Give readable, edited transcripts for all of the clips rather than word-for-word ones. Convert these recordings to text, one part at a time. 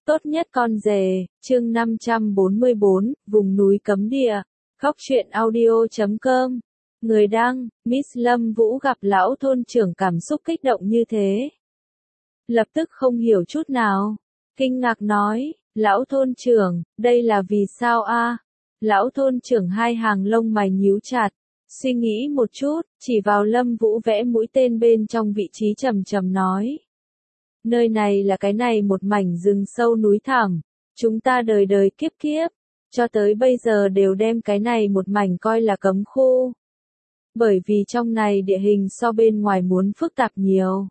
Tốt nhất con rể, chương 544, vùng núi cấm địa. Góc truyện audio.com. Người đăng, Miss Lâm Vũ gặp lão thôn trưởng cảm xúc kích động như thế. Lập tức không hiểu chút nào. Kinh ngạc nói, lão thôn trưởng, đây là vì sao a? Lão thôn trưởng hai hàng lông mày nhíu chặt, suy nghĩ một chút, chỉ vào Lâm Vũ vẽ mũi tên bên trong vị trí trầm trầm nói. Nơi này là cái này một mảnh rừng sâu núi thẳm, chúng ta đời đời kiếp kiếp, cho tới bây giờ đều đem cái này một mảnh coi là cấm khu. Bởi vì trong này địa hình so bên ngoài muốn phức tạp nhiều.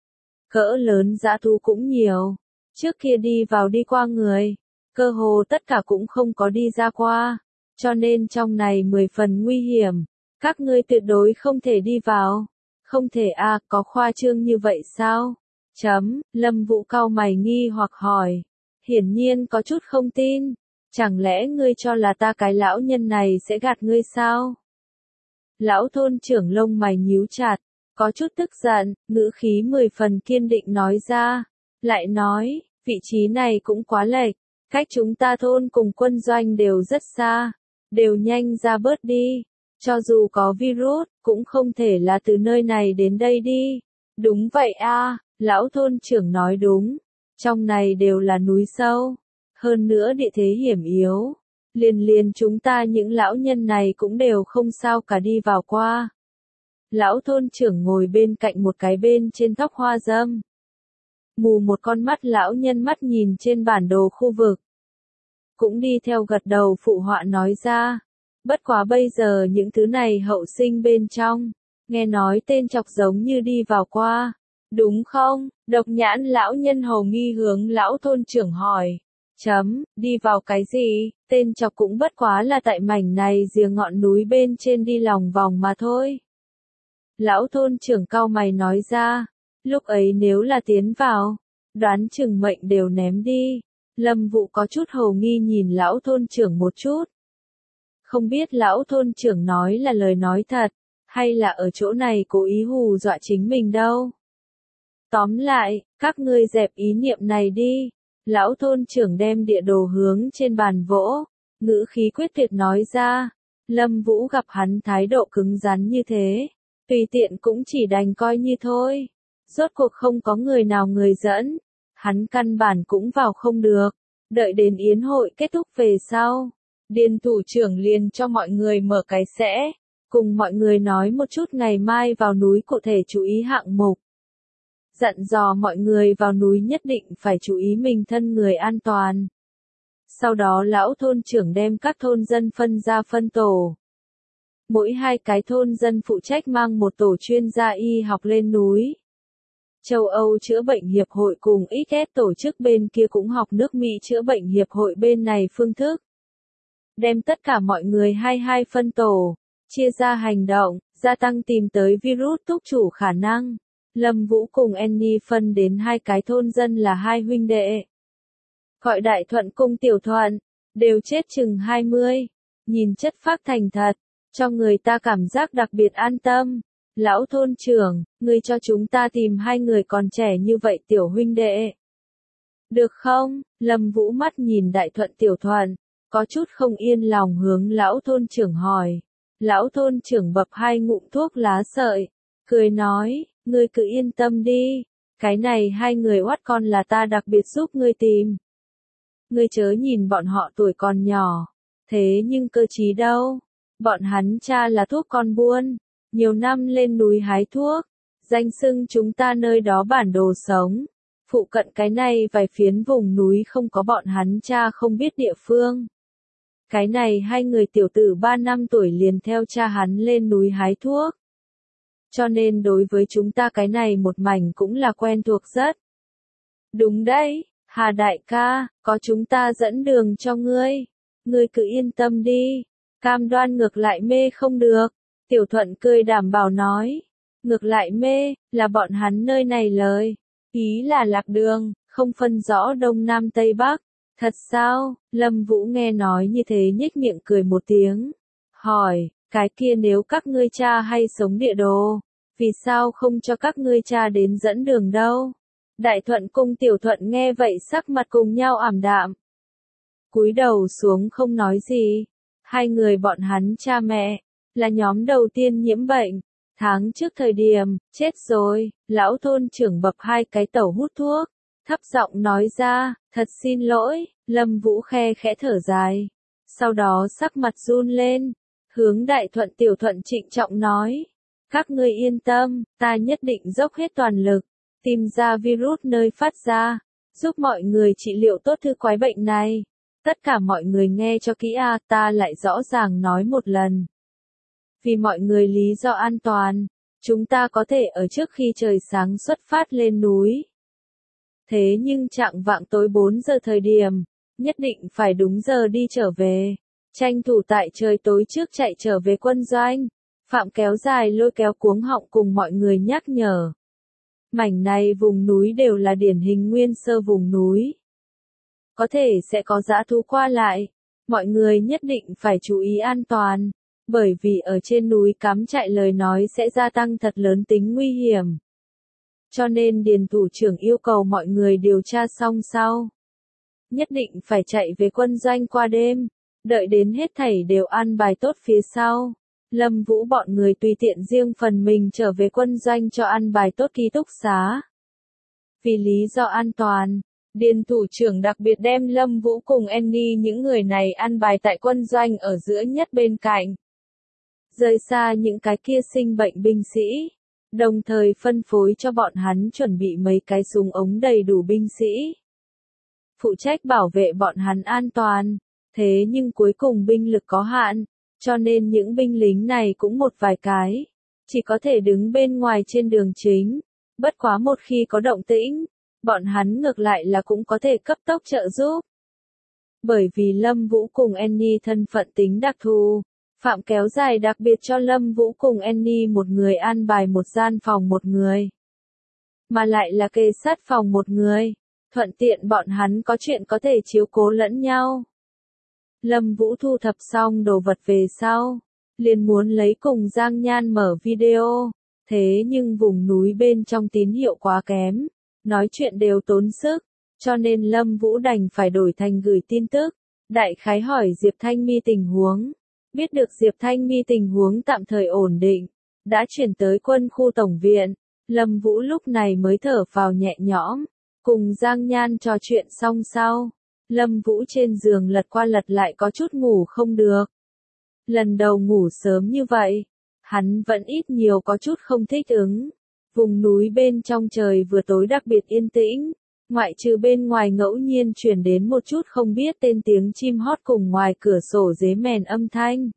Cỡ lớn dã thú cũng nhiều, trước kia đi vào đi qua người, cơ hồ tất cả cũng không có đi ra qua, cho nên trong này 10 phần nguy hiểm, các ngươi tuyệt đối không thể đi vào. Không thể a, có khoa trương như vậy sao? Lâm Vũ cau mày nghi hoặc hỏi. Hiển nhiên có chút không tin. Chẳng lẽ ngươi cho là ta cái lão nhân này sẽ gạt ngươi sao? Lão thôn trưởng lông mày nhíu chặt, có chút tức giận, ngữ khí 10 phần kiên định nói ra. Lại nói, vị trí này cũng quá lệch, cách chúng ta thôn cùng quân doanh đều rất xa, đều nhanh ra bớt đi. Cho dù có virus, cũng không thể là từ nơi này đến đây đi. Đúng vậy a. Lão thôn trưởng nói đúng, trong này đều là núi sâu, hơn nữa địa thế hiểm yếu, liền chúng ta những lão nhân này cũng đều không sao cả đi vào qua. Lão thôn trưởng ngồi bên cạnh một cái bên trên góc hoa dâm. Mù một con mắt lão nhân mắt nhìn trên bản đồ khu vực. Cũng đi theo gật đầu phụ họa nói ra, bất quá bây giờ những thứ này hậu sinh bên trong, nghe nói tên chọc giống như đi vào qua. Đúng không? Độc nhãn lão nhân hầu nghi hướng lão thôn trưởng hỏi. Đi vào cái gì? Tên chọc cũng bất quá là tại mảnh này rìa ngọn núi bên trên đi lòng vòng mà thôi. Lão thôn trưởng cau mày nói ra. Lúc ấy nếu là tiến vào, đoán chừng mệnh đều ném đi. Lâm Vũ có chút hầu nghi nhìn lão thôn trưởng một chút. Không biết lão thôn trưởng nói là lời nói thật, hay là ở chỗ này cố ý hù dọa chính mình đâu. Tóm lại, các ngươi dẹp ý niệm này đi. Lão thôn trưởng đem địa đồ hướng trên bàn vỗ, ngữ khí quyết tuyệt nói ra. Lâm Vũ gặp hắn thái độ cứng rắn như thế, tùy tiện cũng chỉ đành coi như thôi. Rốt cuộc không có người nào người dẫn, hắn căn bản cũng vào không được. Đợi đến yến hội kết thúc về sau, Điền thủ trưởng liền cho mọi người mở cái sẽ, cùng mọi người nói một chút ngày mai vào núi cụ thể chú ý hạng mục. Dặn dò mọi người vào núi nhất định phải chú ý mình thân người an toàn. Sau đó lão thôn trưởng đem các thôn dân phân ra phân tổ. Mỗi hai cái thôn dân phụ trách mang một tổ chuyên gia y học lên núi. Châu Âu chữa bệnh hiệp hội cùng XS tổ chức bên kia cũng học nước Mỹ chữa bệnh hiệp hội bên này phương thức. Đem tất cả mọi người hai phân tổ, chia ra hành động, gia tăng tìm tới virus túc chủ khả năng. Lâm Vũ cùng Annie phân đến hai cái thôn dân là hai huynh đệ. Gọi Đại Thuận cùng Tiểu Thuận, đều chết chừng 20. Nhìn chất phác thành thật, cho người ta cảm giác đặc biệt an tâm. Lão thôn trưởng, ngươi cho chúng ta tìm hai người còn trẻ như vậy tiểu huynh đệ. Được không? Lâm Vũ mắt nhìn Đại Thuận Tiểu Thuận, có chút không yên lòng hướng lão thôn trưởng hỏi. Lão thôn trưởng bập hai ngụm thuốc lá sợi, cười nói. Ngươi cứ yên tâm đi, cái này hai người oát con là ta đặc biệt giúp ngươi tìm. Ngươi chớ nhìn bọn họ tuổi còn nhỏ, thế nhưng cơ trí đâu. Bọn hắn cha là thuốc con buôn, nhiều năm lên núi hái thuốc, danh xưng chúng ta nơi đó bản đồ sống. Phụ cận cái này vài phiến vùng núi không có bọn hắn cha không biết địa phương. Cái này hai người tiểu tử 3 năm tuổi liền theo cha hắn lên núi hái thuốc. Cho nên đối với chúng ta cái này một mảnh cũng là quen thuộc rất. Đúng đấy, Hà đại ca, có chúng ta dẫn đường cho ngươi. Ngươi cứ yên tâm đi, cam đoan ngược lại mê không được. Tiểu Thuận cười đảm bảo nói. Ngược lại mê, là bọn hắn nơi này lời. Ý là lạc đường, không phân rõ đông nam tây bắc. Thật sao? Lâm Vũ nghe nói như thế nhếch miệng cười một tiếng. Hỏi. Cái kia nếu các ngươi cha hay sống địa đồ, vì sao không cho các ngươi cha đến dẫn đường đâu? Đại Thuận cùng Tiểu Thuận nghe vậy sắc mặt cùng nhau ảm đạm. Cúi đầu xuống không nói gì. Hai người bọn hắn cha mẹ, là nhóm đầu tiên nhiễm bệnh. Tháng trước thời điểm, chết rồi, lão thôn trưởng bập hai cái tẩu hút thuốc. Thấp giọng nói ra, thật xin lỗi, Lâm Vũ khe khẽ thở dài. Sau đó sắc mặt run lên, hướng Đại Thuận Tiểu Thuận trịnh trọng nói. Các ngươi yên tâm, ta nhất định dốc hết toàn lực, tìm ra virus nơi phát ra, giúp mọi người trị liệu tốt thứ quái bệnh này. Tất cả mọi người nghe cho kỹ ta lại rõ ràng nói một lần. Vì mọi người lý do an toàn, chúng ta có thể ở trước khi trời sáng xuất phát lên núi. Thế nhưng chạng vạng tối 4 giờ thời điểm, nhất định phải đúng giờ đi trở về. Tranh thủ tại trời tối trước chạy trở về quân doanh. Phạm kéo dài lôi kéo cuống họng cùng mọi người nhắc nhở. Mảnh này vùng núi đều là điển hình nguyên sơ vùng núi. Có thể sẽ có dã thú qua lại. Mọi người nhất định phải chú ý an toàn. Bởi vì ở trên núi cắm trại lời nói sẽ gia tăng thật lớn tính nguy hiểm. Cho nên Điền thủ trưởng yêu cầu mọi người điều tra xong sau. Nhất định phải chạy về quân doanh qua đêm. Đợi đến hết thảy đều an bài tốt phía sau. Lâm Vũ bọn người tùy tiện riêng phần mình trở về quân doanh cho an bài tốt ký túc xá. Vì lý do an toàn, Điền thủ trưởng đặc biệt đem Lâm Vũ cùng Annie những người này an bài tại quân doanh ở giữa nhất bên cạnh. Rời xa những cái kia sinh bệnh binh sĩ. Đồng thời phân phối cho bọn hắn chuẩn bị mấy cái súng ống đầy đủ binh sĩ. Phụ trách bảo vệ bọn hắn an toàn. Thế nhưng cuối cùng binh lực có hạn. Cho nên những binh lính này cũng một vài cái. Chỉ có thể đứng bên ngoài trên đường chính. Bất quá một khi có động tĩnh. Bọn hắn ngược lại là cũng có thể cấp tốc trợ giúp. Bởi vì Lâm Vũ cùng Annie thân phận tính đặc thù. Phạm kéo dài đặc biệt cho Lâm Vũ cùng Annie một người an bài một gian phòng một người. Mà lại là kê sát phòng một người. Thuận tiện bọn hắn có chuyện có thể chiếu cố lẫn nhau. Lâm Vũ thu thập xong đồ vật về sau. Liền muốn lấy cùng Giang Nhan mở video. Thế nhưng vùng núi bên trong tín hiệu quá kém. Nói chuyện đều tốn sức. Cho nên Lâm Vũ đành phải đổi thành gửi tin tức. Đại khái hỏi Diệp Thanh Mi tình huống. Biết được Diệp Thanh Mi tình huống tạm thời ổn định, đã chuyển tới quân khu tổng viện, Lâm Vũ lúc này mới thở phào nhẹ nhõm, cùng Giang Nhan trò chuyện xong sau, Lâm Vũ trên giường lật qua lật lại có chút ngủ không được. Lần đầu ngủ sớm như vậy, hắn vẫn ít nhiều có chút không thích ứng. Vùng núi bên trong trời vừa tối đặc biệt yên tĩnh, ngoại trừ bên ngoài ngẫu nhiên truyền đến một chút không biết tên tiếng chim hót cùng ngoài cửa sổ dế mèn âm thanh.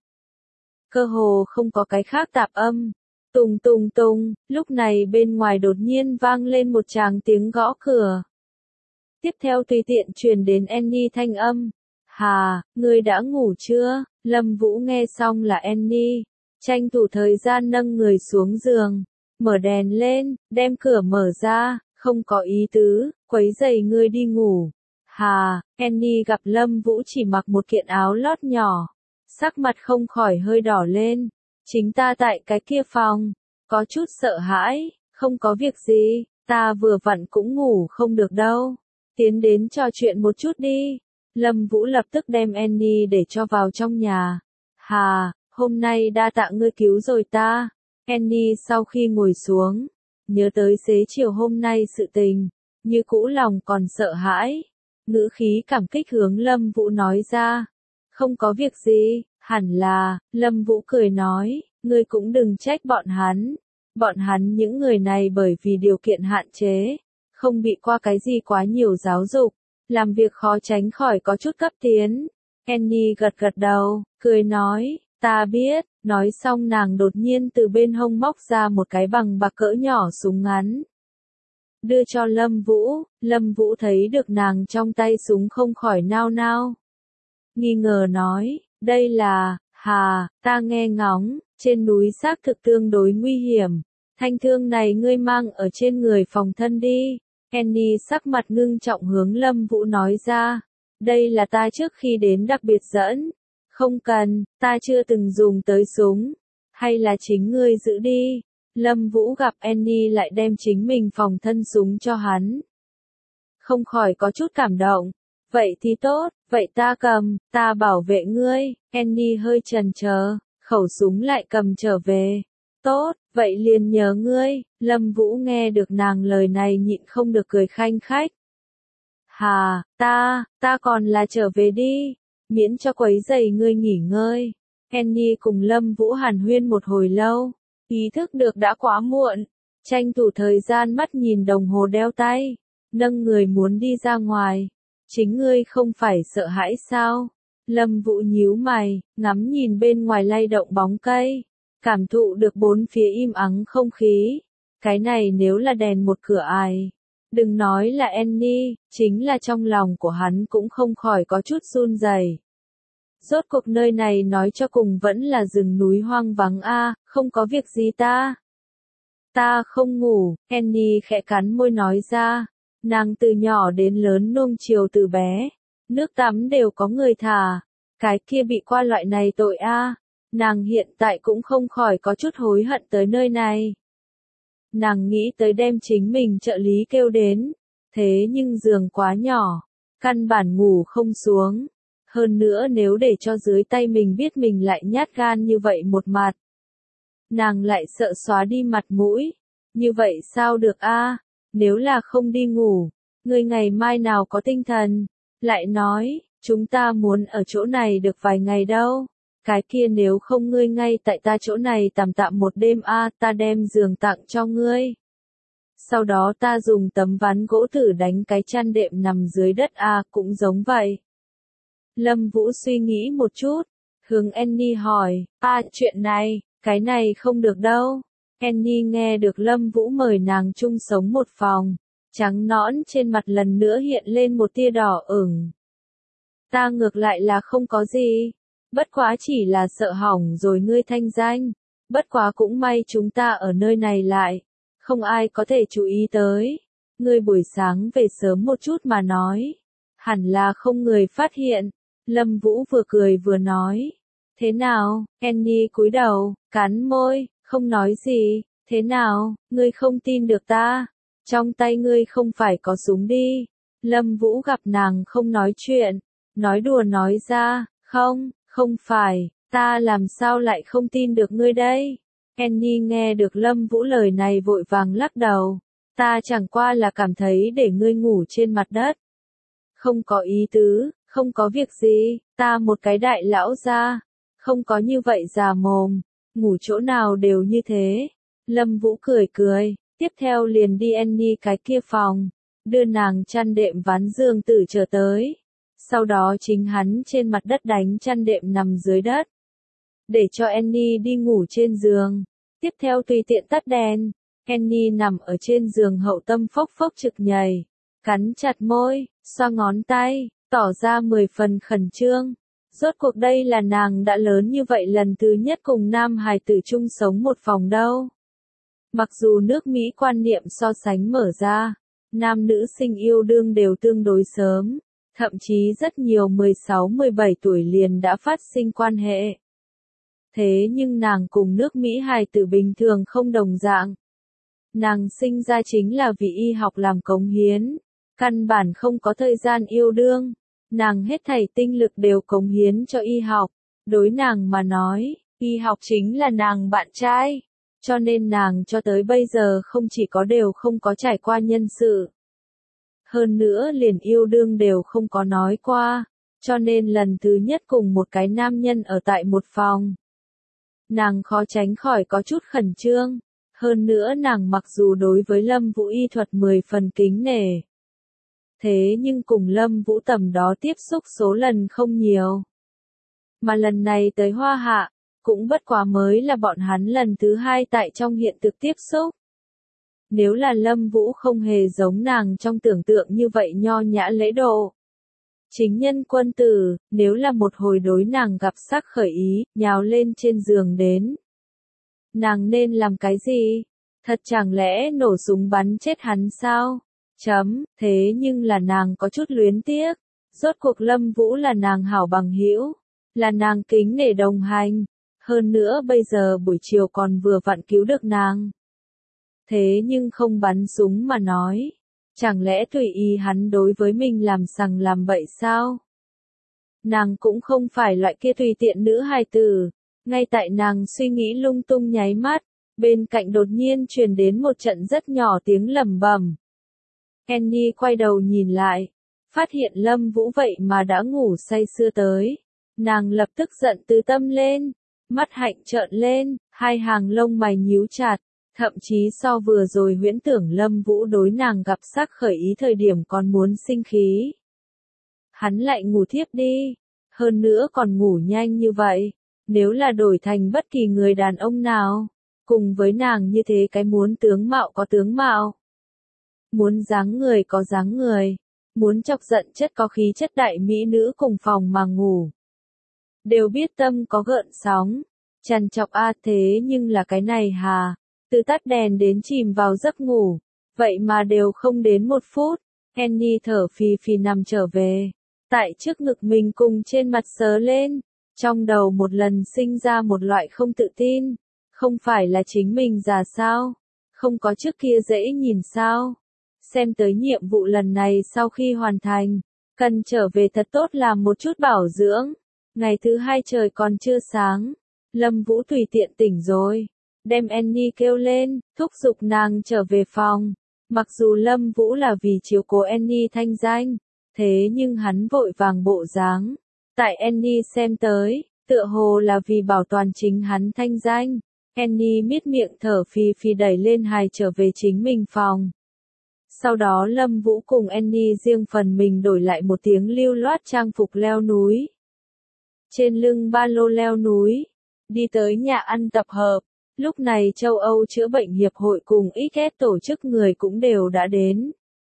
Cơ hồ không có cái khác tạp âm. Tùng tùng tùng, lúc này bên ngoài đột nhiên vang lên một tràng tiếng gõ cửa. Tiếp theo tùy tiện truyền đến Annie thanh âm. Hà, ngươi đã ngủ chưa? Lâm Vũ nghe xong là Annie. Tranh thủ thời gian nâng người xuống giường. Mở đèn lên, đem cửa mở ra. Không có ý tứ, quấy rầy ngươi đi ngủ. Hà, Annie gặp Lâm Vũ chỉ mặc một kiện áo lót nhỏ. Sắc mặt không khỏi hơi đỏ lên. Chính ta tại cái kia phòng. Có chút sợ hãi, không có việc gì, ta vừa vặn cũng ngủ không được đâu. Tiến đến trò chuyện một chút đi. Lâm Vũ lập tức đem Annie để cho vào trong nhà. Hà, hôm nay đa tạ ngươi cứu rồi ta. Annie sau khi ngồi xuống, nhớ tới xế chiều hôm nay sự tình, như cũ lòng còn sợ hãi. Ngữ khí cảm kích hướng Lâm Vũ nói ra. Không có việc gì, hẳn là, Lâm Vũ cười nói, ngươi cũng đừng trách bọn hắn. Bọn hắn những người này bởi vì điều kiện hạn chế, không bị qua cái gì quá nhiều giáo dục, làm việc khó tránh khỏi có chút cấp tiến. Annie gật gật đầu, cười nói, ta biết, nói xong nàng đột nhiên từ bên hông móc ra một cái bằng bạc cỡ nhỏ súng ngắn. Đưa cho Lâm Vũ thấy được nàng trong tay súng không khỏi nao nao. Nghi ngờ nói, đây là, Hà, ta nghe ngóng, trên núi xác thực tương đối nguy hiểm. Thanh thương này ngươi mang ở trên người phòng thân đi. Annie sắc mặt ngưng trọng hướng Lâm Vũ nói ra. Đây là ta trước khi đến đặc biệt dẫn. Không cần, ta chưa từng dùng tới súng. Hay là chính ngươi giữ đi. Lâm Vũ gặp Annie lại đem chính mình phòng thân súng cho hắn. không khỏi có chút cảm động. Vậy thì tốt, vậy ta cầm, ta bảo vệ ngươi. Annie hơi chần chờ, khẩu súng lại cầm trở về. Tốt, vậy liền nhờ ngươi. Lâm Vũ nghe được nàng lời này nhịn không được cười khanh khách. Hà, ta còn là trở về đi, miễn cho quấy rầy ngươi nghỉ ngơi. Annie cùng Lâm Vũ hàn huyên một hồi lâu, ý thức được đã quá muộn, tranh thủ thời gian mắt nhìn đồng hồ đeo tay, nâng người muốn đi ra ngoài. Chính ngươi không phải sợ hãi sao? Lâm Vũ nhíu mày, ngắm nhìn bên ngoài lay động bóng cây, cảm thụ được bốn phía im ắng không khí. Cái này nếu là đèn một cửa ải, đừng nói là Annie, chính là trong lòng của hắn cũng không khỏi có chút run rẩy. Rốt cuộc nơi này nói cho cùng vẫn là rừng núi hoang vắng a, không có việc gì ta. Ta không ngủ, Annie khẽ cắn môi nói ra. Nàng từ nhỏ đến lớn nuông chiều từ bé, nước tắm đều có người thả, cái kia bị qua loại này tội a. Nàng hiện tại cũng không khỏi có chút hối hận tới nơi này. Nàng nghĩ tới đem chính mình trợ lý kêu đến, thế nhưng giường quá nhỏ, căn bản ngủ không xuống. Hơn nữa nếu để cho dưới tay mình biết mình lại nhát gan như vậy một mặt, nàng lại sợ xóa đi mặt mũi. Như vậy sao được a? Nếu là không đi ngủ, ngươi ngày mai nào có tinh thần? Lại nói, chúng ta muốn ở chỗ này được vài ngày đâu. Cái kia nếu không ngươi ngay tại ta chỗ này tạm một đêm a, ta đem giường tặng cho ngươi. Sau đó ta dùng tấm ván gỗ thử đánh cái chăn đệm nằm dưới đất a, cũng giống vậy. Lâm Vũ suy nghĩ một chút, hướng Annie hỏi, chuyện này, cái này không được đâu. Annie nghe được Lâm Vũ mời nàng chung sống một phòng, trắng nõn trên mặt lần nữa hiện lên một tia đỏ ửng. Ta ngược lại là không có gì, bất quá chỉ là sợ hỏng rồi ngươi thanh danh, bất quá cũng may chúng ta ở nơi này lại, không ai có thể chú ý tới. Ngươi buổi sáng về sớm một chút mà nói, hẳn là không người phát hiện. Lâm Vũ vừa cười vừa nói, thế nào? Annie cúi đầu, cắn môi, không nói gì. Thế nào, ngươi không tin được ta? Trong tay ngươi không phải có súng đi. Lâm Vũ gặp nàng không nói chuyện, nói đùa nói ra, không phải, ta làm sao lại không tin được ngươi đây? Annie nghe được Lâm Vũ lời này vội vàng lắc đầu, ta chẳng qua là cảm thấy để ngươi ngủ trên mặt đất. Không có ý tứ, không có việc gì, ta một cái đại lão gia, không có như vậy già mồm, ngủ chỗ nào đều như thế. Lâm Vũ cười cười, tiếp theo liền đi Annie cái kia phòng, đưa nàng chăn đệm ván giường tử trở tới. Sau đó chính hắn trên mặt đất đánh chăn đệm nằm dưới đất, để cho Annie đi ngủ trên giường. Tiếp theo tùy tiện tắt đèn, Annie nằm ở trên giường hậu tâm phốc phốc trực nhảy, cắn chặt môi, xoa ngón tay, tỏ ra 10 phần khẩn trương. Rốt cuộc đây là nàng đã lớn như vậy lần thứ nhất cùng nam hài tử chung sống một phòng đâu. Mặc dù nước Mỹ quan niệm so sánh mở ra, nam nữ sinh yêu đương đều tương đối sớm, thậm chí rất nhiều 16-17 tuổi liền đã phát sinh quan hệ. Thế nhưng nàng cùng nước Mỹ hài tử bình thường không đồng dạng. Nàng sinh ra chính là vì y học làm cống hiến, căn bản không có thời gian yêu đương, nàng hết thảy tinh lực đều cống hiến cho y học. Đối nàng mà nói, y học chính là nàng bạn trai. Cho nên nàng cho tới bây giờ không chỉ có đều không có trải qua nhân sự. Hơn nữa liền yêu đương đều không có nói qua, cho nên lần thứ nhất cùng một cái nam nhân ở tại một phòng. Nàng khó tránh khỏi có chút khẩn trương, hơn nữa nàng mặc dù đối với Lâm Vũ y thuật 10 phần kính nể. Thế nhưng cùng Lâm Vũ tầm đó tiếp xúc số lần không nhiều. Mà lần này tới Hoa Hạ, cũng bất quá mới là bọn hắn lần thứ 2 tại trong hiện thực tiếp xúc. Nếu là Lâm Vũ không hề giống nàng trong tưởng tượng như vậy nho nhã lễ độ. Chính nhân quân tử, nếu là một hồi đối nàng gặp sắc khởi ý, nhào lên trên giường đến. Nàng nên làm cái gì? Thật chẳng lẽ nổ súng bắn chết hắn sao? Thế nhưng là nàng có chút luyến tiếc. Rốt cuộc Lâm Vũ là nàng hảo bằng hữu, là nàng kính nể đồng hành. Hơn nữa bây giờ buổi chiều còn vừa vặn cứu được nàng. Thế nhưng không bắn súng mà nói, Chẳng lẽ tùy ý hắn đối với mình làm sằng làm bậy sao? Nàng cũng không phải loại kia tùy tiện nữ hài tử. Ngay tại nàng suy nghĩ lung tung nháy mắt, bên cạnh đột nhiên truyền đến một trận rất nhỏ tiếng lẩm bẩm. Annie quay đầu nhìn lại, phát hiện Lâm Vũ vậy mà đã ngủ say sưa tới. Nàng lập tức giận từ tâm lên, mắt hạnh trợn lên, hai hàng lông mày nhíu chặt, thậm chí so vừa rồi huyễn tưởng Lâm Vũ đối nàng gặp sắc khởi ý thời điểm còn muốn sinh khí. Hắn lại ngủ thiếp đi, hơn nữa còn ngủ nhanh như vậy, nếu là đổi thành bất kỳ người đàn ông nào, cùng với nàng như thế cái muốn tướng mạo có tướng mạo, muốn dáng người có dáng người, muốn chọc giận chất có khí chất đại mỹ nữ cùng phòng mà ngủ. Đều biết tâm có gợn sóng, trằn trọc thế nhưng là cái này hà, từ tắt đèn đến chìm vào giấc ngủ, vậy mà đều không đến 1 phút, Annie thở phì phì nằm trở về, tại trước ngực mình cùng trên mặt sớ lên, trong đầu một lần sinh ra một loại không tự tin, không phải là chính mình già sao, không có trước kia dễ nhìn sao. Xem tới nhiệm vụ lần này sau khi hoàn thành, cần trở về thật tốt làm một chút bảo dưỡng. Ngày thứ 2 trời còn chưa sáng, Lâm Vũ tùy tiện tỉnh rồi, đem Annie kêu lên, thúc giục nàng trở về phòng. Mặc dù Lâm Vũ là vì chiếu cố Annie thanh danh, thế nhưng hắn vội vàng bộ dáng, tại Annie xem tới, tựa hồ là vì bảo toàn chính hắn thanh danh. Annie miết miệng thở phì phì đẩy lên hài trở về chính mình phòng. Sau đó Lâm Vũ cùng Annie riêng phần mình đổi lại một tiếng lưu loát trang phục leo núi. Trên lưng ba lô leo núi, đi tới nhà ăn tập hợp. Lúc này châu Âu chữa bệnh hiệp hội cùng XS tổ chức người cũng đều đã đến.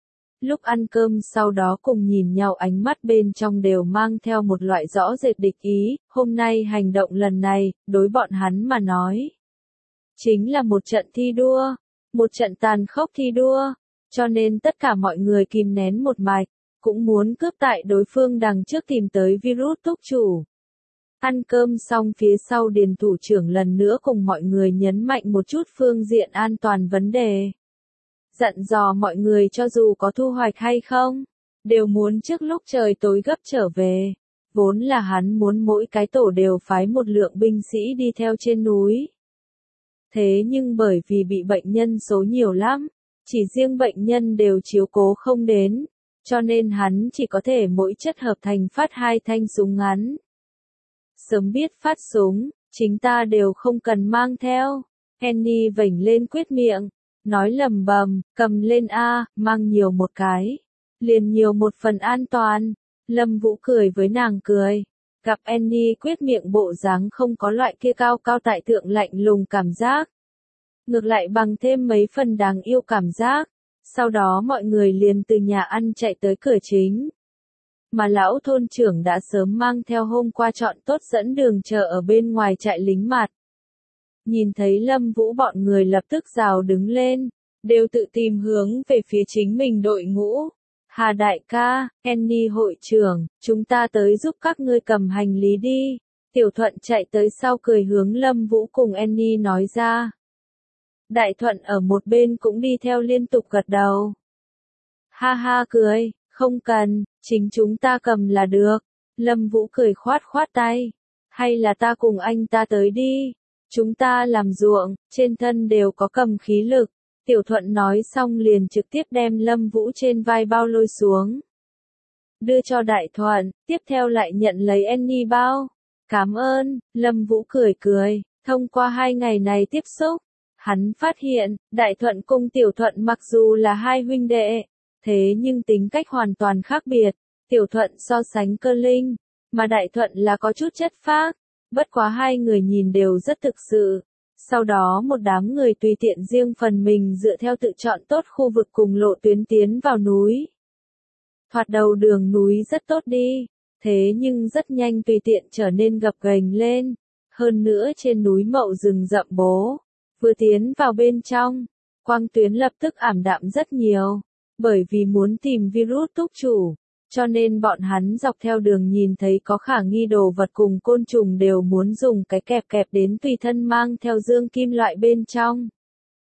Lúc ăn cơm sau đó cùng nhìn nhau ánh mắt bên trong đều mang theo một loại rõ rệt địch ý, hôm nay hành động lần này, đối bọn hắn mà nói. Chính là một trận thi đua, một trận tàn khốc thi đua, cho nên tất cả mọi người kìm nén một mạch, cũng muốn cướp tại đối phương đằng trước tìm tới virus túc chủ. Ăn cơm xong phía sau Điền thủ trưởng lần nữa cùng mọi người nhấn mạnh một chút phương diện an toàn vấn đề. Dặn dò mọi người cho dù có thu hoạch hay không, đều muốn trước lúc trời tối gấp trở về. Vốn là hắn muốn mỗi cái tổ đều phái một lượng binh sĩ đi theo trên núi. Thế nhưng bởi vì bị bệnh nhân số nhiều lắm, chỉ riêng bệnh nhân đều chiếu cố không đến, cho nên hắn chỉ có thể mỗi chất hợp thành phát 2 thanh súng ngắn. Sớm biết phát súng, chính ta đều không cần mang theo. Annie vểnh lên quyết miệng, nói lầm bầm, cầm lên mang nhiều một cái, liền nhiều một phần an toàn. Lâm Vũ cười với nàng cười, gặp Annie quyết miệng bộ dáng không có loại kia cao cao tại thượng lạnh lùng cảm giác. Ngược lại bằng thêm mấy phần đáng yêu cảm giác. Sau đó mọi người liền từ nhà ăn chạy tới cửa chính. Mà lão thôn trưởng đã sớm mang theo hôm qua chọn tốt dẫn đường chờ ở bên ngoài trại lính mặt. Nhìn thấy Lâm Vũ bọn người lập tức rào đứng lên, đều tự tìm hướng về phía chính mình đội ngũ. Hà đại ca, Annie hội trưởng, chúng ta tới giúp các ngươi cầm hành lý đi. Tiểu Thuận chạy tới sau cười hướng Lâm Vũ cùng Annie nói ra. Đại Thuận ở một bên cũng đi theo liên tục gật đầu. Ha ha cười, không cần, chính chúng ta cầm là được. Lâm Vũ cười khoát khoát tay. Hay là ta cùng anh ta tới đi. Chúng ta làm ruộng, trên thân đều có cầm khí lực. Tiểu Thuận nói xong liền trực tiếp đem Lâm Vũ trên vai bao lôi xuống. Đưa cho Đại Thuận, tiếp theo lại nhận lấy Annie bao. Cảm ơn, Lâm Vũ cười cười, thông qua 2 ngày này tiếp xúc. Hắn phát hiện, Đại Thuận cùng Tiểu Thuận mặc dù là 2 huynh đệ, thế nhưng tính cách hoàn toàn khác biệt. Tiểu Thuận so sánh cơ linh, mà Đại Thuận là có chút chất phác. Bất quá 2 người nhìn đều rất thực sự. Sau đó một đám người tùy tiện riêng phần mình dựa theo tự chọn tốt khu vực cùng lộ tuyến tiến vào núi. Thoạt đầu đường núi rất tốt đi, thế nhưng rất nhanh tùy tiện trở nên gập ghềnh lên. Hơn nữa trên núi mậu rừng rậm bố. Vừa tiến vào bên trong, quang tuyến lập tức ảm đạm rất nhiều, bởi vì muốn tìm virus túc chủ, cho nên bọn hắn dọc theo đường nhìn thấy có khả nghi đồ vật cùng côn trùng đều muốn dùng cái kẹp kẹp đến tùy thân mang theo dương kim loại bên trong.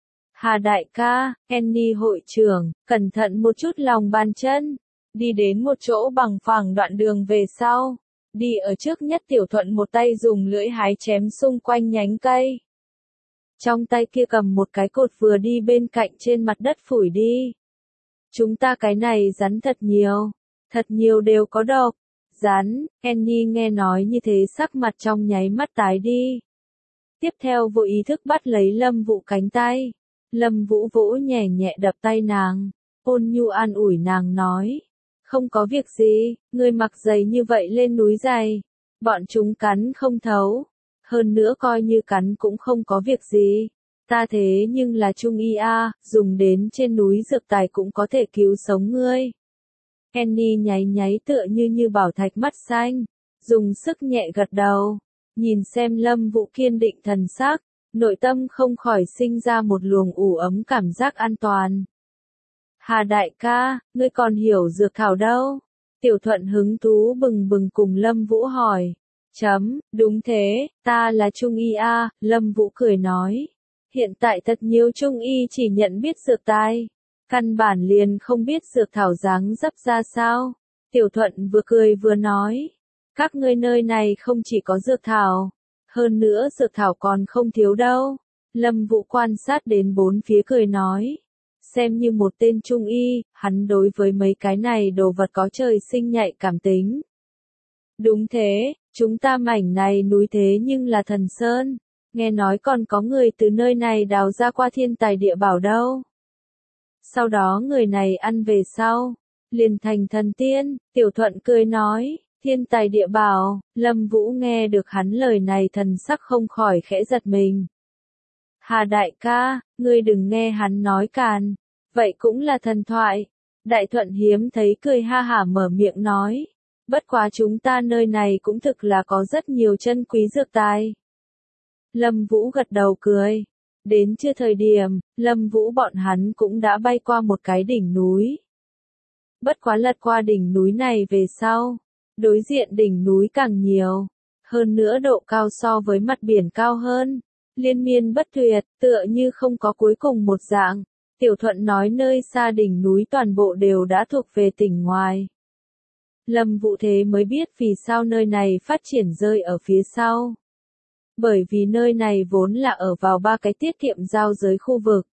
Hà đại ca, Annie hội trưởng, cẩn thận một chút lòng bàn chân. Đi đến một chỗ bằng phẳng đoạn đường về sau. Đi ở trước nhất Tiểu Thuận một tay dùng lưỡi hái chém xung quanh nhánh cây. Trong tay kia cầm một cái cột vừa đi bên cạnh trên mặt đất phủi đi. Chúng ta cái này rắn thật nhiều đều có độc. Rắn, Annie nghe nói như thế sắc mặt trong nháy mắt tái đi. Tiếp theo vô ý thức bắt lấy Lâm Vũ cánh tay. Lâm Vũ vỗ nhẹ nhẹ đập tay nàng, ôn nhu an ủi nàng nói. Không có việc gì, ngươi mặc giày như vậy lên núi dày. Bọn chúng cắn không thấu. Hơn nữa coi như cắn cũng không có việc gì. Ta thế nhưng là trung y a, dùng đến trên núi dược tài cũng có thể cứu sống ngươi. Annie nháy nháy tựa như bảo thạch mắt xanh, dùng sức nhẹ gật đầu, nhìn xem Lâm Vũ kiên định thần sắc, nội tâm không khỏi sinh ra một luồng ủ ấm cảm giác an toàn. Hà đại ca, ngươi còn hiểu dược thảo đâu? Tiểu Thuận hứng thú bừng bừng cùng Lâm Vũ hỏi. Đúng thế, ta là trung y a, Lâm Vũ cười nói. Hiện tại thật nhiều trung y chỉ nhận biết dược tài. Căn bản liền không biết dược thảo dáng dấp ra sao. Tiểu Thuận vừa cười vừa nói. Các ngươi nơi này không chỉ có dược thảo. Hơn nữa dược thảo còn không thiếu đâu. Lâm Vũ quan sát đến bốn phía cười nói. Xem như một tên trung y, hắn đối với mấy cái này đồ vật có trời sinh nhạy cảm tính. Đúng thế, chúng ta mảnh này núi thế nhưng là thần sơn. Nghe nói còn có người từ nơi này đào ra qua thiên tài địa bảo đâu. Sau đó người này ăn về sau, liền thành thần tiên. Tiểu Thuận cười nói, thiên tài địa bảo. Lâm Vũ nghe được hắn lời này thần sắc không khỏi khẽ giật mình. Hà đại ca, ngươi đừng nghe hắn nói càn. Vậy cũng là thần thoại. Đại Thuận hiếm thấy cười ha hả mở miệng nói. Bất quá chúng ta nơi này cũng thực là có rất nhiều chân quý dược tài. Lâm Vũ gật đầu cười. Đến trưa thời điểm, Lâm Vũ bọn hắn cũng đã bay qua một cái đỉnh núi. Bất quá lật qua đỉnh núi này về sau, đối diện đỉnh núi càng nhiều, hơn nữa độ cao so với mặt biển cao hơn, liên miên bất tuyệt, tựa như không có cuối cùng một dạng. Tiểu Thuận nói nơi xa đỉnh núi toàn bộ đều đã thuộc về tỉnh ngoài. Lâm Vũ thế mới biết vì sao nơi này phát triển rơi ở phía sau. Bởi vì nơi này vốn là ở vào ba cái tiết kiệm giao giới khu vực.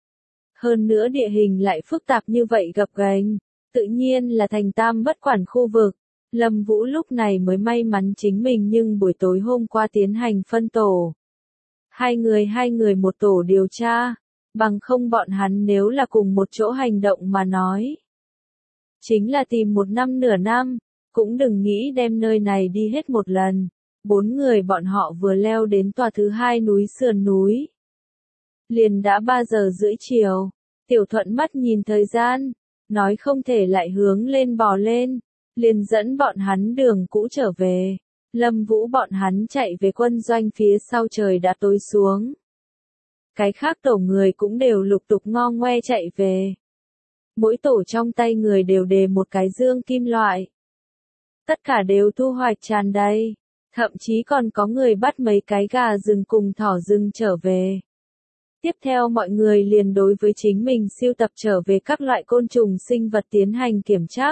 Hơn nữa địa hình lại phức tạp như vậy gập ghềnh, tự nhiên là thành tam bất quản khu vực. Lâm Vũ lúc này mới may mắn chính mình nhưng buổi tối hôm qua tiến hành phân tổ. Hai người một tổ điều tra, bằng không bọn hắn nếu là cùng một chỗ hành động mà nói. Chính là tìm một năm nửa năm, cũng đừng nghĩ đem nơi này đi hết một lần. 4 người bọn họ vừa leo đến tòa thứ 2 núi sườn núi. Liền đã 3 giờ rưỡi chiều. Tiểu Thuận mắt nhìn thời gian, nói không thể lại hướng lên bò lên, liền dẫn bọn hắn đường cũ trở về. Lâm Vũ bọn hắn chạy về quân doanh phía sau trời đã tối xuống. Cái khác tổ người cũng đều lục tục ngo ngoe chạy về. Mỗi tổ trong tay người đều đề một cái dương kim loại. Tất cả đều thu hoạch tràn đầy. Thậm chí còn có người bắt mấy cái gà rừng cùng thỏ rừng trở về. Tiếp theo mọi người liền đối với chính mình sưu tập trở về các loại côn trùng sinh vật tiến hành kiểm tra.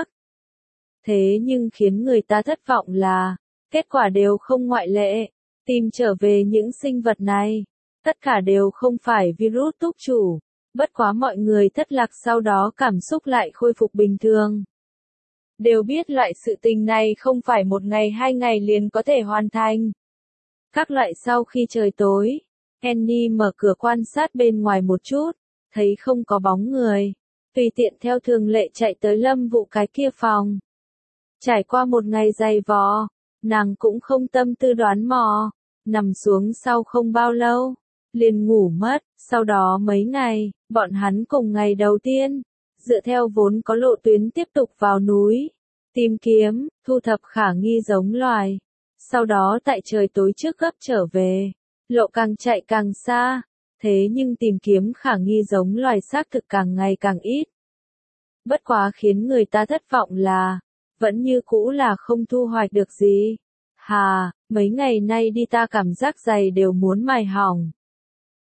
Thế nhưng khiến người ta thất vọng là, kết quả đều không ngoại lệ. Tìm trở về những sinh vật này, tất cả đều không phải virus túc chủ. Bất quá mọi người thất lạc sau đó cảm xúc lại khôi phục bình thường. Đều biết loại sự tình này không phải một ngày 2 ngày liền có thể hoàn thành. Các loại sau khi trời tối, Annie mở cửa quan sát bên ngoài một chút, thấy không có bóng người, tùy tiện theo thường lệ chạy tới Lâm Vũ cái kia phòng. Trải qua một ngày dày vò, nàng cũng không tâm tư đoán mò, nằm xuống sau không bao lâu, liền ngủ mất. Sau đó mấy ngày, bọn hắn cùng ngày đầu tiên, dựa theo vốn có lộ tuyến tiếp tục vào núi, tìm kiếm, thu thập khả nghi giống loài. Sau đó tại trời tối trước gấp trở về, lộ càng chạy càng xa, thế nhưng tìm kiếm khả nghi giống loài xác thực càng ngày càng ít. Bất quá khiến người ta thất vọng là, vẫn như cũ là không thu hoạch được gì. Hà, mấy ngày nay đi ta cảm giác giày đều muốn mài hỏng.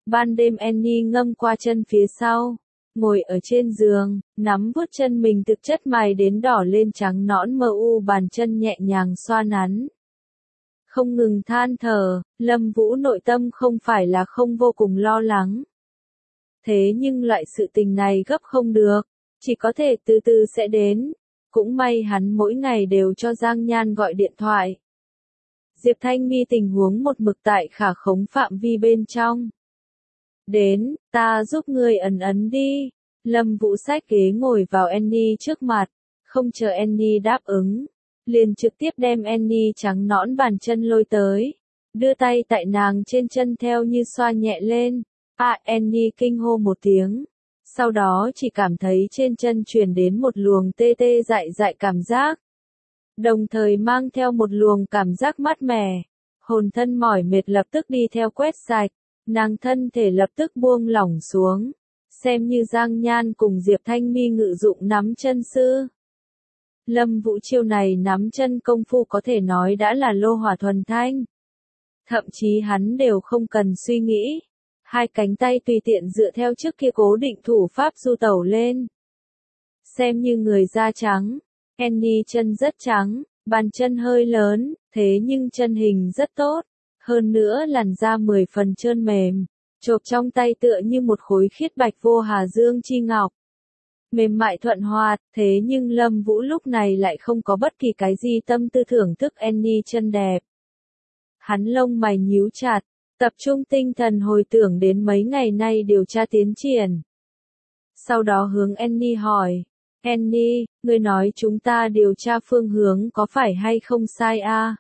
Ban đêm Annie ngâm qua chân phía sau, ngồi ở trên giường, nắm vuốt chân mình thực chất mài đến đỏ lên trắng nõn mờ u, bàn chân nhẹ nhàng xoa nắn. Không ngừng than thở, Lâm Vũ nội tâm không phải là không vô cùng lo lắng. Thế nhưng loại sự tình này gấp không được, chỉ có thể từ từ sẽ đến. Cũng may hắn mỗi ngày đều cho Giang Nhan gọi điện thoại. Diệp Thanh Mi tình huống một mực tại khả khống phạm vi bên trong. Đến, ta giúp ngươi ấn ấn đi. Lâm Vũ xách ghế ngồi vào Annie trước mặt, không chờ Annie đáp ứng, liền trực tiếp đem Annie trắng nõn bàn chân lôi tới, đưa tay tại nàng trên chân theo như xoa nhẹ lên. Annie kinh hô một tiếng, sau đó chỉ cảm thấy trên chân truyền đến một luồng tê tê dại dại cảm giác, đồng thời mang theo một luồng cảm giác mát mẻ, hồn thân mỏi mệt lập tức đi theo quét sạch, nàng thân thể lập tức buông lỏng xuống, xem như Giang Nhan cùng Diệp Thanh Mi ngự dụng nắm chân sư. Lâm Vũ chiêu này nắm chân công phu có thể nói đã là lô hỏa thuần thanh. Thậm chí hắn đều không cần suy nghĩ. Hai cánh tay tùy tiện dựa theo trước kia cố định thủ pháp du tẩu lên. Xem như người da trắng, Annie chân rất trắng, bàn chân hơi lớn, thế nhưng chân hình rất tốt. Hơn nữa làn da 10 phần trơn mềm, chộp trong tay tựa như một khối khiết bạch vô hà dương chi ngọc. Mềm mại thuận hoạt, thế nhưng Lâm Vũ lúc này lại không có bất kỳ cái gì tâm tư thưởng thức Annie chân đẹp. Hắn lông mày nhíu chặt, tập trung tinh thần hồi tưởng đến mấy ngày nay điều tra tiến triển. Sau đó hướng Annie hỏi, Annie, ngươi nói chúng ta điều tra phương hướng có phải hay không sai a?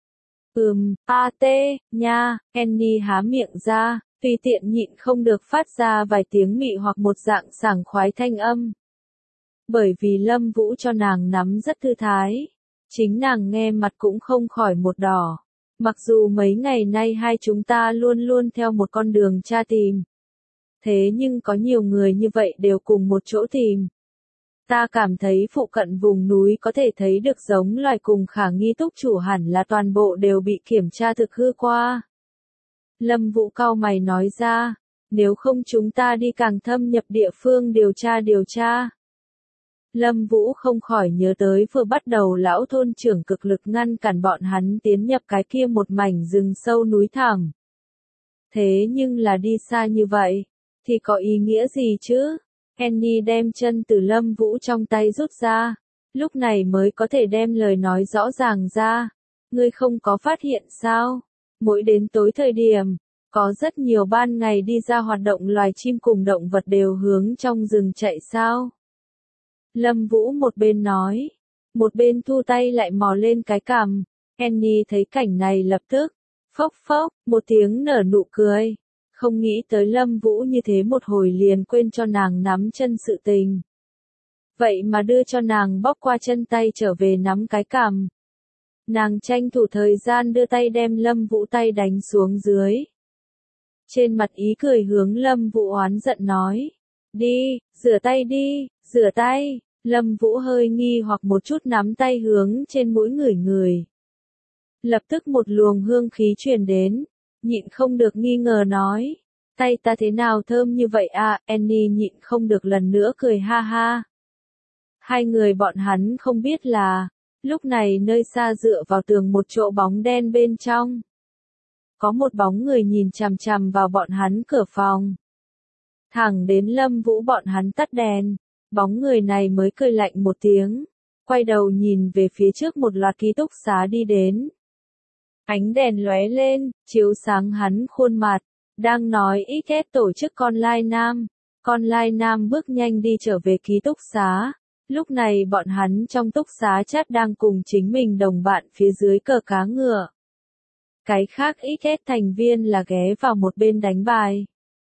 Nha, Annie há miệng ra, tùy tiện nhịn không được phát ra vài tiếng mị hoặc một dạng sảng khoái thanh âm. Bởi vì Lâm Vũ cho nàng nắm rất thư thái, chính nàng nghe mặt cũng không khỏi một đỏ. Mặc dù mấy ngày nay hai chúng ta luôn luôn theo một con đường tra tìm. Thế nhưng có nhiều người như vậy đều cùng một chỗ tìm. Ta cảm thấy phụ cận vùng núi có thể thấy được giống loài cùng khả nghi túc chủ hẳn là toàn bộ đều bị kiểm tra thực hư qua. Lâm Vũ cau mày nói ra, nếu không chúng ta đi càng thâm nhập địa phương điều tra. Lâm Vũ không khỏi nhớ tới vừa bắt đầu lão thôn trưởng cực lực ngăn cản bọn hắn tiến nhập cái kia một mảnh rừng sâu núi thẳm. Thế nhưng là đi xa như vậy, thì có ý nghĩa gì chứ? Annie đem chân từ Lâm Vũ trong tay rút ra, lúc này mới có thể đem lời nói rõ ràng ra. Ngươi không có phát hiện sao? Mỗi đến tối thời điểm, có rất nhiều ban ngày đi ra hoạt động loài chim cùng động vật đều hướng trong rừng chạy sao? Lâm Vũ một bên nói, một bên thu tay lại mò lên cái cằm. Annie thấy cảnh này lập tức, phốc phốc, một tiếng nở nụ cười. Không nghĩ tới Lâm Vũ như thế một hồi liền quên cho nàng nắm chân sự tình. Vậy mà đưa cho nàng bóp qua chân tay trở về nắm cái cằm. Nàng tranh thủ thời gian đưa tay đem Lâm Vũ tay đánh xuống dưới. Trên mặt ý cười hướng Lâm Vũ oán giận nói, đi, rửa tay đi, rửa tay. Lâm Vũ hơi nghi hoặc một chút nắm tay hướng trên mũi người. Lập tức một luồng hương khí truyền đến, nhịn không được nghi ngờ nói, tay ta thế nào thơm như vậy à? Annie nhịn không được lần nữa cười ha ha. Hai người bọn hắn không biết là, lúc này nơi xa dựa vào tường một chỗ bóng đen bên trong. Có một bóng người nhìn chằm chằm vào bọn hắn cửa phòng. Thẳng đến Lâm Vũ bọn hắn tắt đèn, bóng người này mới cười lạnh một tiếng, quay đầu nhìn về phía trước một loạt ký túc xá đi đến. Ánh đèn lóe lên, chiếu sáng hắn khuôn mặt, đang nói ít ghét tổ chức Con Lai Nam. Con Lai Nam bước nhanh đi trở về ký túc xá. Lúc này bọn hắn trong túc xá chat đang cùng chính mình đồng bạn phía dưới cờ cá ngựa. Cái khác ít ghét thành viên là ghé vào một bên đánh bài.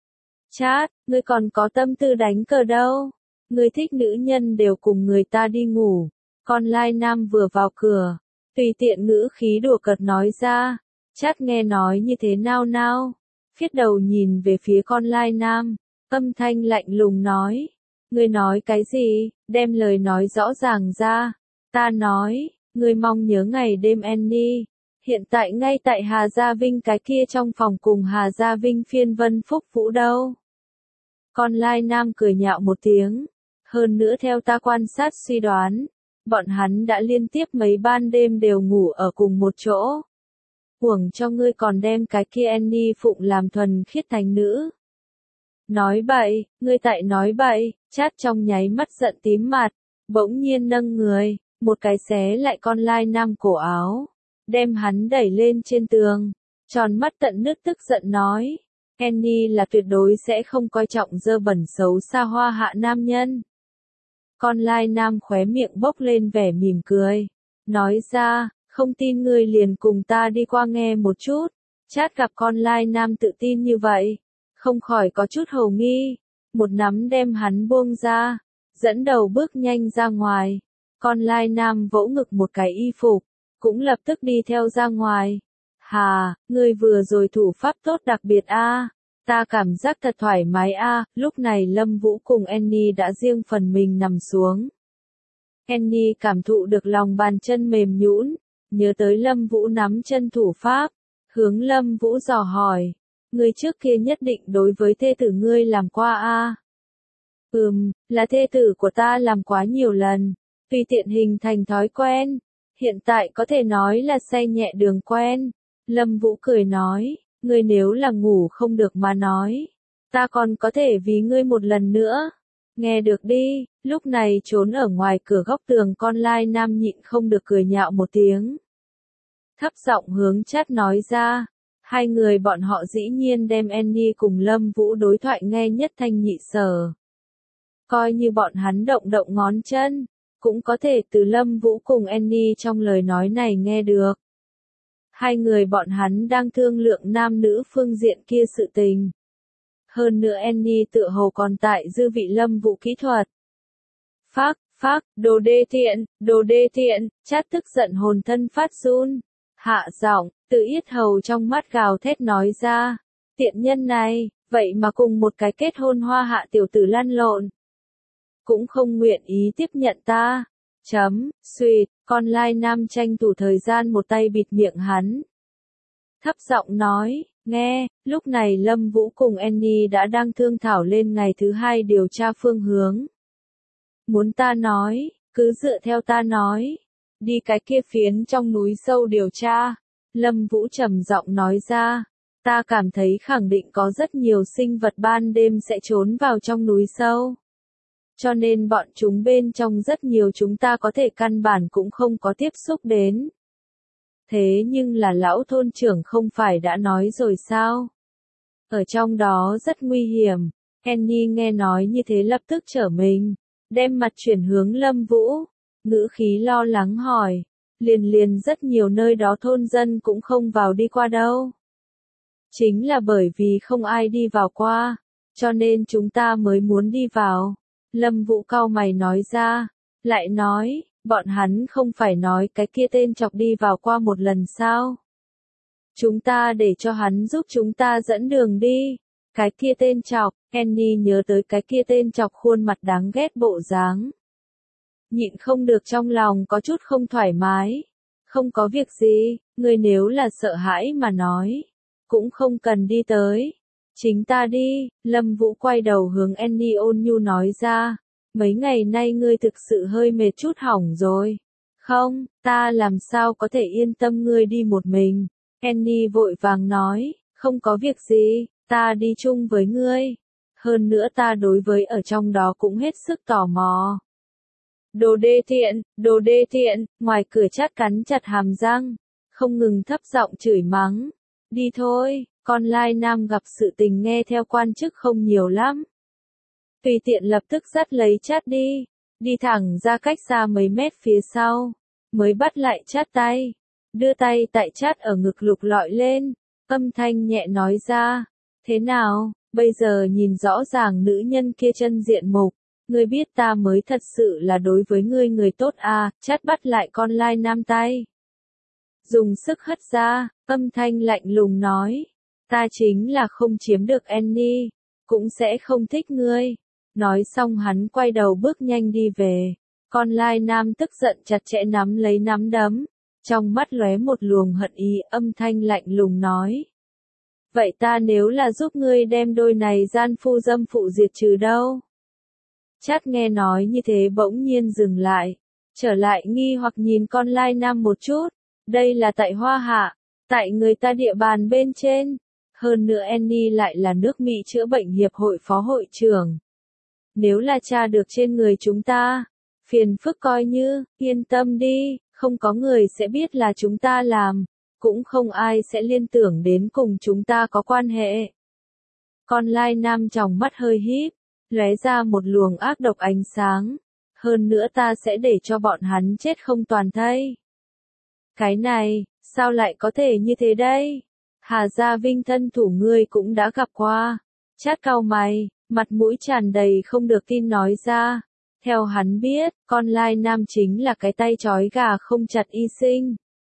Chat, ngươi còn có tâm tư đánh cờ đâu? Ngươi thích nữ nhân đều cùng người ta đi ngủ. Con Lai Nam vừa vào cửa, tùy tiện ngữ khí đùa cợt nói ra. Chat nghe nói như thế nào? Phiết đầu nhìn về phía con Lai Nam, âm thanh lạnh lùng nói. Ngươi nói cái gì? Đem lời nói rõ ràng ra. Ta nói, ngươi mong nhớ ngày đêm Annie. Hiện tại ngay tại Hà Gia Vinh cái kia trong phòng cùng Hà Gia Vinh phiên Vân Phúc Vũ đâu. Con Lai Nam cười nhạo một tiếng. Hơn nữa theo ta quan sát suy đoán, bọn hắn đã liên tiếp mấy ban đêm đều ngủ ở cùng một chỗ. Huống cho ngươi còn đem cái kia Annie Phụng làm thuần khiết thành nữ. Nói bậy, ngươi tại nói bậy, Chát trong nháy mắt giận tím mặt, bỗng nhiên nâng người, một cái xé lại con Lai Nam cổ áo, đem hắn đẩy lên trên tường, tròn mắt tận nước tức giận nói, Annie là tuyệt đối sẽ không coi trọng dơ bẩn xấu xa hoa hạ nam nhân. Con Lai Nam khóe miệng bốc lên vẻ mỉm cười, nói ra, không tin ngươi liền cùng ta đi qua nghe một chút. Chát gặp con Lai Nam tự tin như vậy, không khỏi có chút hồ nghi, một nắm đem hắn buông ra, dẫn đầu bước nhanh ra ngoài. Con Lai Nam vỗ ngực một cái y phục, cũng lập tức đi theo ra ngoài. Hà, ngươi vừa rồi thủ pháp tốt đặc biệt a, ta cảm giác thật thoải mái a. Lúc này Lâm Vũ cùng Annie đã riêng phần mình nằm xuống. Annie cảm thụ được lòng bàn chân mềm nhũn, nhớ tới Lâm Vũ nắm chân thủ pháp, hướng Lâm Vũ dò hỏi, ngươi trước kia nhất định đối với thê tử ngươi làm qua a? Là thê tử của ta làm quá nhiều lần, tùy tiện hình thành thói quen, hiện tại có thể nói là say nhẹ đường quen. Lâm Vũ cười nói, ngươi nếu là ngủ không được mà nói, ta còn có thể vì ngươi một lần nữa. Nghe được đi, lúc này trốn ở ngoài cửa góc tường con Lai Nam nhịn không được cười nhạo một tiếng. Thấp giọng hướng Chát nói ra, hai người bọn họ dĩ nhiên đem Annie cùng Lâm Vũ đối thoại nghe nhất thanh nhị sở. Coi như bọn hắn động động ngón chân, cũng có thể từ Lâm Vũ cùng Annie trong lời nói này nghe được. Hai người bọn hắn đang thương lượng nam nữ phương diện kia sự tình. Hơn nữa Annie tựa hồ còn tại dư vị Lâm Vũ kỹ thuật. Phác, đồ đê tiện, Chát tức giận hồn thân phát run. Hạ giọng, tự yết hầu trong mắt gào thét nói ra, tiện nhân này, vậy mà cùng một cái kết hôn hoa hạ tiểu tử lăn lộn. Cũng không nguyện ý tiếp nhận ta. Xuyệt, con Lai Nam tranh thủ thời gian một tay bịt miệng hắn. Thấp giọng nói, nghe, lúc này Lâm Vũ cùng Annie đã đang thương thảo lên ngày thứ hai điều tra phương hướng. Muốn ta nói, cứ dựa theo ta nói. Đi cái kia phiến trong núi sâu điều tra. Lâm Vũ trầm giọng nói ra. Ta cảm thấy khẳng định có rất nhiều sinh vật ban đêm sẽ trốn vào trong núi sâu. Cho nên bọn chúng bên trong rất nhiều chúng ta có thể căn bản cũng không có tiếp xúc đến. Thế nhưng là lão thôn trưởng không phải đã nói rồi sao? Ở trong đó rất nguy hiểm. Annie nghe nói như thế lập tức trở mình, đem mặt chuyển hướng Lâm Vũ, ngữ khí lo lắng hỏi, liền rất nhiều nơi đó thôn dân cũng không vào đi qua đâu. Chính là bởi vì không ai đi vào qua, cho nên chúng ta mới muốn đi vào. Lâm Vũ cau mày nói ra, lại nói, bọn hắn không phải nói cái kia tên chọc đi vào qua một lần sao? Chúng ta để cho hắn giúp chúng ta dẫn đường đi. Cái kia tên chọc, Annie nhớ tới cái kia tên chọc khuôn mặt đáng ghét bộ dáng. Nhịn không được trong lòng có chút không thoải mái. Không có việc gì, ngươi nếu là sợ hãi mà nói, cũng không cần đi tới. Chính ta đi. Lâm Vũ quay đầu hướng Annie ôn nhu nói ra, mấy ngày nay ngươi thực sự hơi mệt chút hỏng rồi. Không, ta làm sao có thể yên tâm ngươi đi một mình. Annie vội vàng nói, không có việc gì, ta đi chung với ngươi. Hơn nữa ta đối với ở trong đó cũng hết sức tò mò. Đồ đê tiện, ngoài cửa Chát cắn chặt hàm răng, không ngừng thấp giọng chửi mắng. Đi thôi, con Lai Nam gặp sự tình nghe theo quan chức không nhiều lắm. Tùy tiện lập tức dắt lấy Chát đi thẳng ra cách xa mấy mét phía sau, mới bắt lại Chát tay, đưa tay tại Chát ở ngực lục lọi lên, âm thanh nhẹ nói ra, thế nào, bây giờ nhìn rõ ràng nữ nhân kia chân diện mục, ngươi biết ta mới thật sự là đối với ngươi người tốt à. Chát bắt lại con Lai Nam tay, dùng sức hất ra, âm thanh lạnh lùng nói, ta chính là không chiếm được Annie, cũng sẽ không thích ngươi. Nói xong hắn quay đầu bước nhanh đi về, con Lai Nam tức giận chặt chẽ nắm lấy nắm đấm, trong mắt lóe một luồng hận ý, âm thanh lạnh lùng nói. Vậy ta nếu là giúp ngươi đem đôi này gian phu dâm phụ diệt trừ đâu? Chát nghe nói như thế bỗng nhiên dừng lại, trở lại nghi hoặc nhìn con Lai Nam một chút, đây là tại Hoa Hạ, tại người ta địa bàn bên trên, hơn nữa Annie lại là nước Mỹ chữa bệnh hiệp hội phó hội trưởng. Nếu là tra được trên người chúng ta, phiền phức coi như, yên tâm đi, không có người sẽ biết là chúng ta làm, cũng không ai sẽ liên tưởng đến cùng chúng ta có quan hệ. Con Lai Nam tròng mắt hơi híp, lóe ra một luồng ác độc ánh sáng, hơn nữa ta sẽ để cho bọn hắn chết không toàn thây. Cái này, sao lại có thể như thế đây? Hà Gia Vinh thân thủ ngươi cũng đã gặp qua. Chát cau mày, mặt mũi tràn đầy không được tin nói ra. Theo hắn biết, con Lai Nam chính là cái tay trói gà không chặt y sinh.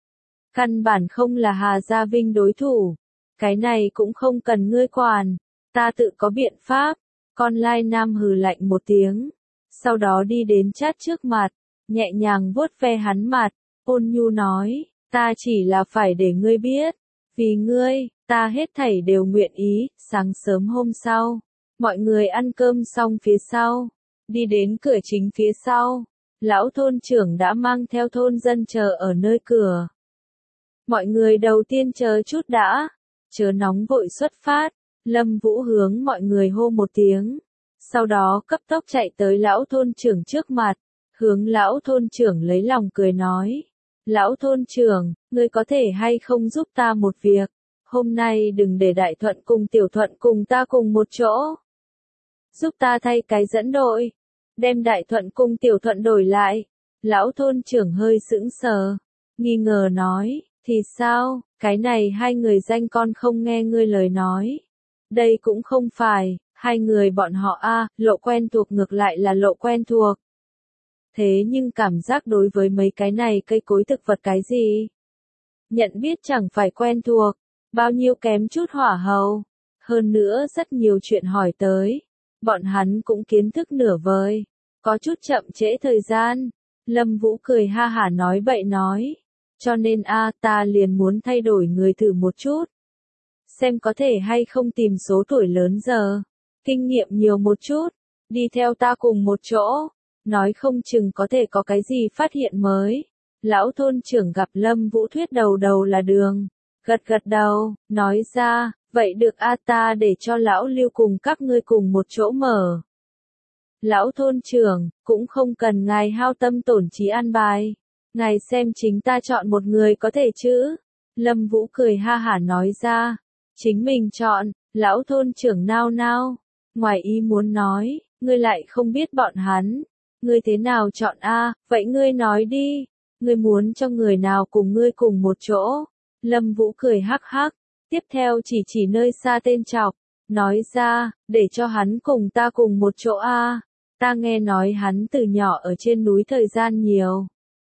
Căn bản không là Hà Gia Vinh đối thủ. Cái này cũng không cần ngươi quản, ta tự có biện pháp. Con Lai Nam hừ lạnh một tiếng, sau đó đi đến Chát trước mặt, nhẹ nhàng vuốt ve hắn mặt, ôn nhu nói, ta chỉ là phải để ngươi biết, vì ngươi, ta hết thảy đều nguyện ý. Sáng sớm hôm sau, mọi người ăn cơm xong phía sau, đi đến cửa chính phía sau, lão thôn trưởng đã mang theo thôn dân chờ ở nơi cửa. Mọi người đầu tiên chờ chút đã, chớ nóng vội xuất phát. Lâm Vũ hướng mọi người hô một tiếng, sau đó cấp tốc chạy tới lão thôn trưởng trước mặt, hướng lão thôn trưởng lấy lòng cười nói. Lão thôn trưởng, ngươi có thể hay không giúp ta một việc, hôm nay đừng để Đại Thuận cùng Tiểu Thuận cùng ta cùng một chỗ. Giúp ta thay cái dẫn đội, đem Đại Thuận cùng Tiểu Thuận đổi lại. Lão thôn trưởng hơi sững sờ, nghi ngờ nói, thì sao, cái này hai người danh con không nghe ngươi lời nói. Đây cũng không phải, hai người bọn họ lộ quen thuộc ngược lại là lộ quen thuộc. Thế nhưng cảm giác đối với mấy cái này cây cối thực vật cái gì? Nhận biết chẳng phải quen thuộc, bao nhiêu kém chút hỏa hầu. Hơn nữa rất nhiều chuyện hỏi tới. Bọn hắn cũng kiến thức nửa vời, có chút chậm trễ thời gian. Lâm Vũ cười ha hả nói bậy nói. Cho nên ta liền muốn thay đổi người thử một chút. Xem có thể hay không tìm số tuổi lớn giờ, kinh nghiệm nhiều một chút, đi theo ta cùng một chỗ, nói không chừng có thể có cái gì phát hiện mới. Lão thôn trưởng gặp Lâm Vũ thuyết đầu đầu là đường, gật gật đầu, nói ra, vậy được ta để cho lão Lưu cùng các ngươi cùng một chỗ mở. Lão thôn trưởng, cũng không cần ngài hao tâm tổn trí an bài, ngài xem chính ta chọn một người có thể chứ. Lâm Vũ cười ha hả nói ra. Chính mình chọn, lão thôn trưởng nao nao, ngoài ý muốn nói, ngươi lại không biết bọn hắn, ngươi thế nào chọn vậy ngươi nói đi, ngươi muốn cho người nào cùng ngươi cùng một chỗ. Lâm Vũ cười hắc hắc, tiếp theo chỉ nơi xa tên Trọc, nói ra, để cho hắn cùng ta cùng một chỗ ta nghe nói hắn từ nhỏ ở trên núi thời gian nhiều.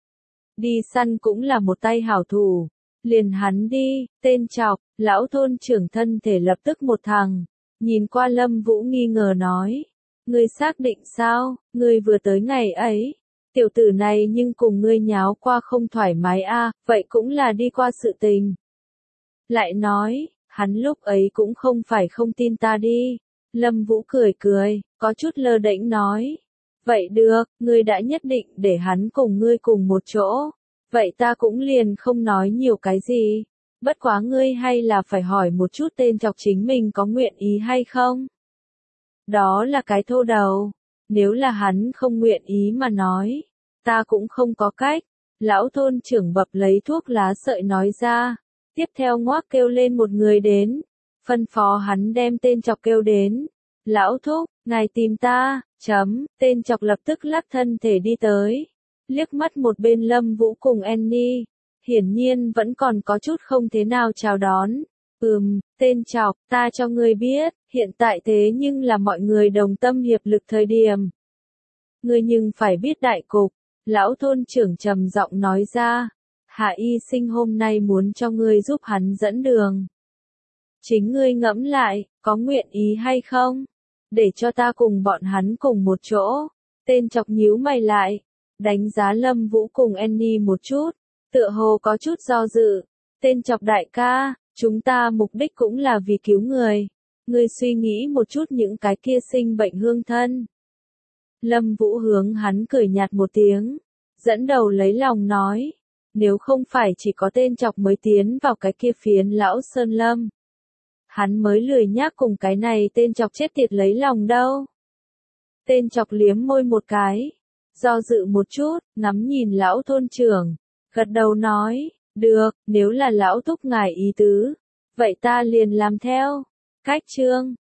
Đi săn cũng là một tay hảo thủ. Liền hắn đi, tên Trọc, lão thôn trưởng thân thể lập tức một thằng, nhìn qua Lâm Vũ nghi ngờ nói, ngươi xác định sao, ngươi vừa tới ngày ấy, tiểu tử này nhưng cùng ngươi nháo qua không thoải mái vậy cũng là đi qua sự tình. Lại nói, hắn lúc ấy cũng không phải không tin ta đi. Lâm Vũ cười cười, có chút lơ đễnh nói, vậy được, ngươi đã nhất định để hắn cùng ngươi cùng một chỗ. Vậy ta cũng liền không nói nhiều cái gì, bất quá ngươi hay là phải hỏi một chút tên Trọc chính mình có nguyện ý hay không. Đó là cái thô đầu, nếu là hắn không nguyện ý mà nói, ta cũng không có cách. Lão thôn trưởng bập lấy thuốc lá sợi nói ra, tiếp theo ngoác kêu lên một người đến, phân phó hắn đem tên Trọc kêu đến. Lão thúc, ngài tìm ta, tên Trọc lập tức lắc thân thể đi tới. Liếc mắt một bên Lâm Vũ cùng Annie, hiển nhiên vẫn còn có chút không thế nào chào đón. Tên Trọc, ta cho ngươi biết, hiện tại thế nhưng là mọi người đồng tâm hiệp lực thời điểm. Ngươi nhưng phải biết đại cục, lão thôn trưởng trầm giọng nói ra, Hạ y sinh hôm nay muốn cho ngươi giúp hắn dẫn đường. Chính ngươi ngẫm lại, có nguyện ý hay không? Để cho ta cùng bọn hắn cùng một chỗ. Tên Trọc nhíu mày lại. Đánh giá Lâm Vũ cùng Annie một chút, Tựa hồ có chút do dự. Tên chọc đại ca, chúng ta mục đích cũng là vì cứu người. Ngươi suy nghĩ một chút những cái kia sinh bệnh hương thân. Lâm Vũ hướng hắn cười nhạt một tiếng. Dẫn đầu lấy lòng nói. Nếu không phải chỉ có tên chọc mới tiến vào cái kia phiến lão sơn lâm. Hắn mới lười nhác cùng cái này tên chọc chết tiệt lấy lòng đâu. Tên chọc liếm môi một cái. Do dự một chút, ngắm nhìn lão thôn trưởng. Gật đầu nói, được, nếu là lão thúc ngài ý tứ. Vậy ta liền làm theo. Cách chương.